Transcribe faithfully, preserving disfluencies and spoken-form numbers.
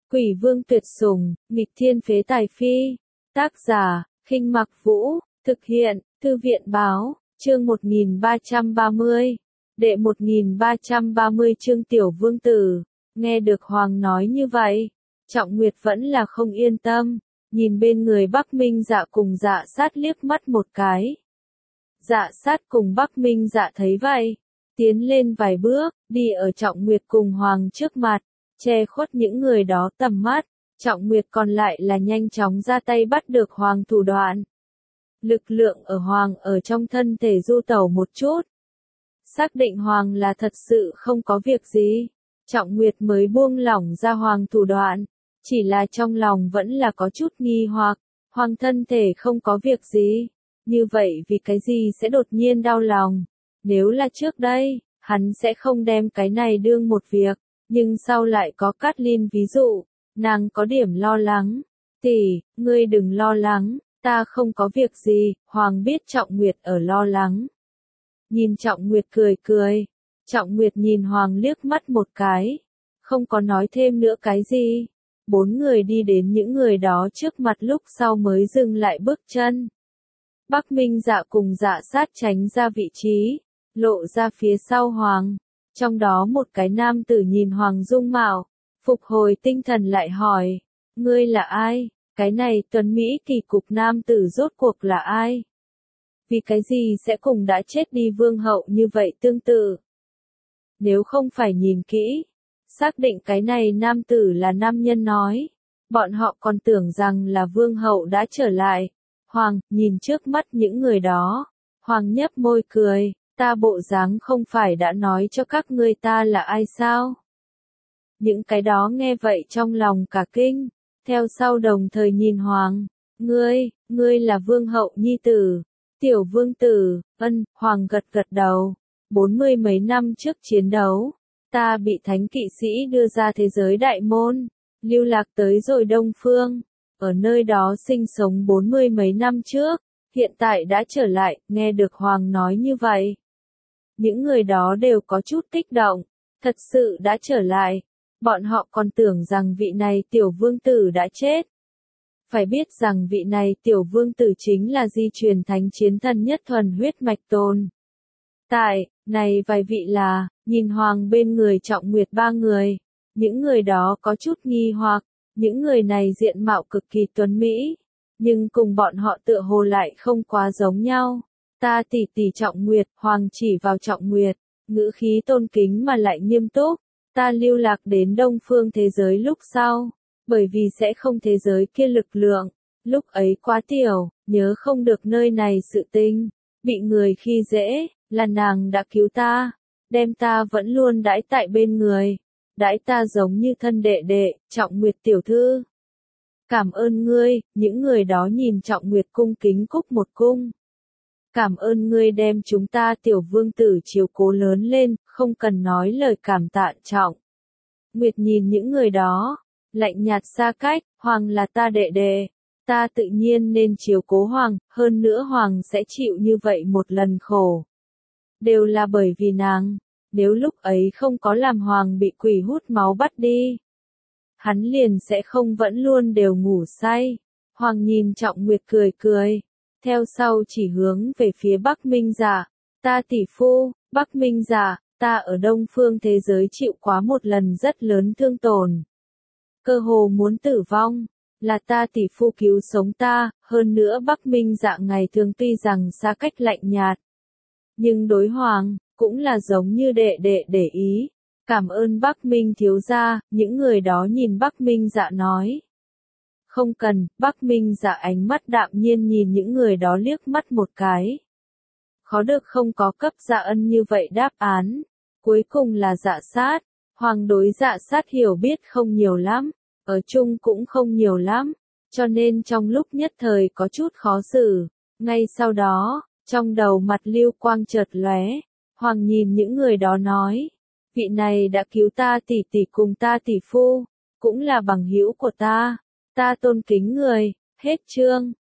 Quỷ vương tuyệt sủng, nghịch thiên phế tài phi. Tác giả, Khinh Mặc Vũ, thực hiện, Thư viện báo, chương một nghìn ba trăm ba mươi. Đệ một nghìn ba trăm ba mươi chương Tiểu Vương Tử. Nghe được Hoàng nói như vậy, Trọng Nguyệt vẫn là không yên tâm, nhìn bên người Bắc Minh Dạ cùng Dạ Sát liếc mắt một cái. Dạ Sát cùng Bắc Minh Dạ thấy vậy, tiến lên vài bước, đi ở Trọng Nguyệt cùng Hoàng trước mặt, che khuất những người đó tầm mắt. Trọng Nguyệt còn lại là nhanh chóng ra tay bắt được Hoàng thủ đoạn. Lực lượng ở Hoàng ở trong thân thể du tẩu một chút. Xác định Hoàng là thật sự không có việc gì, Trọng Nguyệt mới buông lỏng ra Hoàng thủ đoạn. Chỉ là trong lòng vẫn là có chút nghi hoặc, Hoàng thân thể không có việc gì, như vậy vì cái gì sẽ đột nhiên đau lòng. Nếu là trước đây, hắn sẽ không đem cái này đương một việc, nhưng sau lại có Cát Linh ví dụ, nàng có điểm lo lắng. Tỷ, ngươi đừng lo lắng, ta không có việc gì. Hoàng biết Trọng Nguyệt ở lo lắng. Nhìn Trọng Nguyệt cười cười, Trọng Nguyệt nhìn Hoàng liếc mắt một cái, không có nói thêm nữa cái gì. Bốn người đi đến những người đó trước mặt lúc sau mới dừng lại bước chân. Bắc Minh Dạ cùng Dạ Sát tránh ra vị trí, lộ ra phía sau Hoàng. Trong đó một cái nam tử nhìn Hoàng dung mạo, phục hồi tinh thần lại hỏi, ngươi là ai? Cái này tuấn Mỹ kỳ cục nam tử rốt cuộc là ai? Vì cái gì sẽ cùng đã chết đi vương hậu như vậy tương tự? Nếu không phải nhìn kỹ, xác định cái này nam tử là nam nhân nói, bọn họ còn tưởng rằng là vương hậu đã trở lại. Hoàng, nhìn trước mắt những người đó, Hoàng nhếch môi cười, ta bộ dáng không phải đã nói cho các ngươi ta là ai sao? Những cái đó nghe vậy trong lòng cả kinh, theo sau đồng thời nhìn Hoàng, ngươi, ngươi là vương hậu nhi tử, Tiểu Vương Tử. Ân. Hoàng gật gật đầu, bốn mươi mấy năm trước chiến đấu, ta bị thánh kỵ sĩ đưa ra thế giới đại môn, lưu lạc tới rồi Đông Phương, ở nơi đó sinh sống bốn mươi mấy năm trước, hiện tại đã trở lại. Nghe được Hoàng nói như vậy, những người đó đều có chút kích động, thật sự đã trở lại, bọn họ còn tưởng rằng vị này Tiểu Vương Tử đã chết. Phải biết rằng vị này Tiểu Vương Tử chính là di truyền thánh chiến thần nhất thuần huyết mạch tồn. Tại, này vài vị là, nhìn Hoàng bên người Trọng Nguyệt ba người, những người đó có chút nghi hoặc, những người này diện mạo cực kỳ tuấn mỹ, nhưng cùng bọn họ tựa hồ lại không quá giống nhau. Ta tỷ tỷ Trọng Nguyệt. Hoàng chỉ vào Trọng Nguyệt, ngữ khí tôn kính mà lại nghiêm túc, ta lưu lạc đến Đông Phương thế giới lúc sau, bởi vì sẽ không thế giới kia lực lượng, lúc ấy quá tiểu, nhớ không được nơi này sự tình, bị người khi dễ, là nàng đã cứu ta, đem ta vẫn luôn đãi tại bên người, đãi ta giống như thân đệ đệ. Trọng Nguyệt tiểu thư, cảm ơn ngươi. Những người đó nhìn Trọng Nguyệt cung kính cúc một cung. Cảm ơn ngươi đem chúng ta Tiểu Vương Tử chiếu cố lớn lên, không cần nói lời cảm tạ. Trọng Nguyệt nhìn những người đó, lạnh nhạt xa cách, Hoàng là ta đệ đệ, ta tự nhiên nên chiếu cố Hoàng, hơn nữa Hoàng sẽ chịu như vậy một lần khổ. Đều là bởi vì nàng, nếu lúc ấy không có làm Hoàng bị quỷ hút máu bắt đi, hắn liền sẽ không vẫn luôn đều ngủ say. Hoàng nhìn Trọng Nguyệt cười cười, theo sau chỉ hướng về phía Bắc Minh Dạ, ta tỷ phu. Bắc Minh Dạ, ta ở Đông Phương thế giới chịu quá một lần rất lớn thương tổn, cơ hồ muốn tử vong, là ta tỷ phu cứu sống ta. Hơn nữa Bắc Minh Dạ ngày thường tuy rằng xa cách lạnh nhạt, nhưng đối Hoàng cũng là giống như đệ đệ để ý. Cảm ơn Bắc Minh thiếu gia. Những người đó nhìn Bắc Minh Dạ nói, không cần. Bắc Minh Dạ ánh mắt đạm nhiên nhìn những người đó liếc mắt một cái, khó được không có cấp Dạ Ân như vậy đáp án. Cuối cùng là Dạ Sát. Hoàng đối Dạ Sát hiểu biết không nhiều lắm, ở chung cũng không nhiều lắm, cho nên trong lúc nhất thời có chút khó xử. Ngay sau đó, trong đầu mặt lưu quang chợt lóe, Hoàng nhìn những người đó nói, vị này đã cứu ta tỷ tỷ cùng ta tỷ phu, cũng là bằng hữu của ta, ta tôn kính người. Hết chương.